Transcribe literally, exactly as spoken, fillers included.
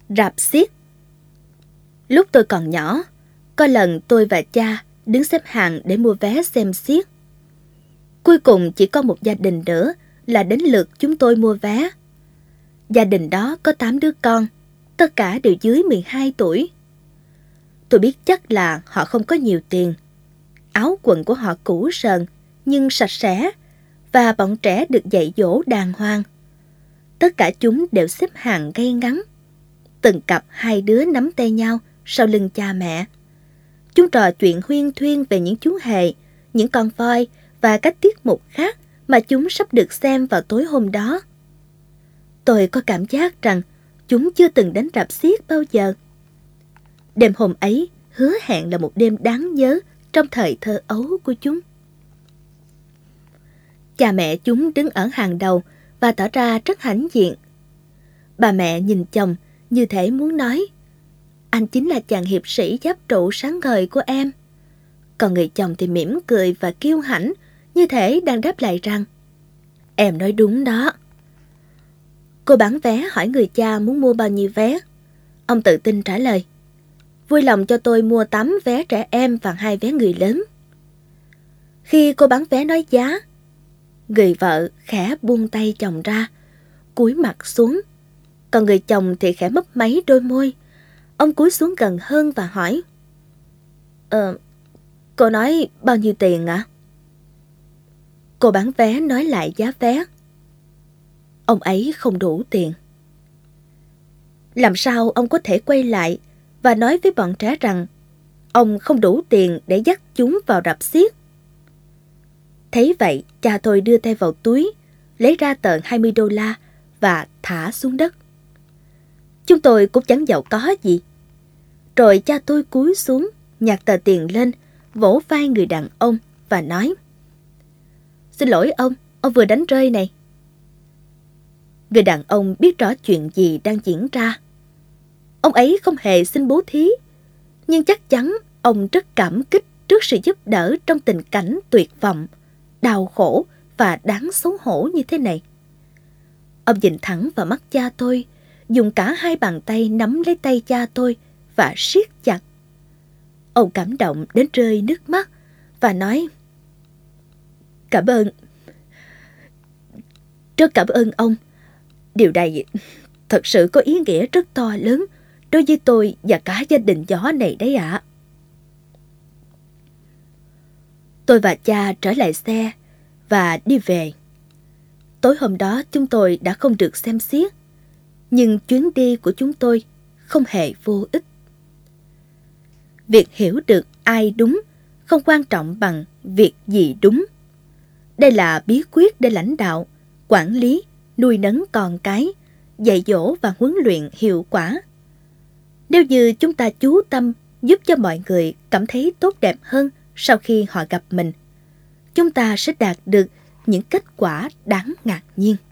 Rạp xiếc. Lúc tôi còn nhỏ, có lần tôi và cha đứng xếp hàng để mua vé xem xiếc. Cuối cùng chỉ có một gia đình nữa là đến lượt chúng tôi mua vé. Gia đình đó có tám đứa con, tất cả đều dưới mười hai tuổi. Tôi biết chắc là họ không có nhiều tiền. Áo quần của họ cũ sờn nhưng sạch sẽ, và bọn trẻ được dạy dỗ đàng hoàng. Tất cả chúng đều xếp hàng ngay ngắn. Từng cặp hai đứa nắm tay nhau sau lưng cha mẹ. Chúng trò chuyện huyên thuyên về những chú hề, những con voi và các tiết mục khác mà chúng sắp được xem vào tối hôm đó. Tôi có cảm giác rằng chúng chưa từng đến rạp xiếc bao giờ. Đêm hôm ấy hứa hẹn là một đêm đáng nhớ trong thời thơ ấu của chúng. Cha mẹ chúng đứng ở hàng đầu và tỏ ra rất hãnh diện. Bà mẹ nhìn chồng như thể muốn nói: anh chính là chàng hiệp sĩ giáp trụ sáng ngời của em. Còn người chồng thì mỉm cười và kiêu hãnh, như thể đang đáp lại rằng: em nói đúng đó. Cô bán vé hỏi người cha muốn mua bao nhiêu vé. Ông tự tin trả lời: vui lòng cho tôi mua tám vé trẻ em và hai vé người lớn. Khi cô bán vé nói giá, người vợ khẽ buông tay chồng ra, cúi mặt xuống. Còn người chồng thì khẽ mấp máy đôi môi. Ông cúi xuống gần hơn và hỏi: Ờ, cô nói bao nhiêu tiền ạ? Cô bán vé nói lại giá vé. Ông ấy không đủ tiền. Làm sao ông có thể quay lại và nói với bọn trẻ rằng ông không đủ tiền để dắt chúng vào rạp xiếc? Thấy vậy, cha tôi đưa tay vào túi, lấy ra tờ hai mươi đô la và thả xuống đất. Chúng tôi cũng chẳng giàu có gì. Rồi cha tôi cúi xuống, nhặt tờ tiền lên, vỗ vai người đàn ông và nói: xin lỗi ông, ông vừa đánh rơi này. Người đàn ông biết rõ chuyện gì đang diễn ra. Ông ấy không hề xin bố thí, nhưng chắc chắn ông rất cảm kích trước sự giúp đỡ trong tình cảnh tuyệt vọng, đau khổ và đáng xấu hổ như thế này. Ông nhìn thẳng vào mắt cha tôi, dùng cả hai bàn tay nắm lấy tay cha tôi và siết chặt. Ông cảm động đến rơi nước mắt và nói: cảm ơn. Rất cảm ơn ông. Điều này thật sự có ý nghĩa rất to lớn đối với tôi và cả gia đình gió này đấy ạ. Tôi và cha trở lại xe và đi về. Tối hôm đó chúng tôi đã không được xem xiếc, nhưng chuyến đi của chúng tôi không hề vô ích. Việc hiểu được ai đúng không quan trọng bằng việc gì đúng. Đây là bí quyết để lãnh đạo, quản lý, nuôi nấng con cái, dạy dỗ và huấn luyện hiệu quả. Nếu như chúng ta chú tâm giúp cho mọi người cảm thấy tốt đẹp hơn sau khi họ gặp mình, chúng ta sẽ đạt được những kết quả đáng ngạc nhiên.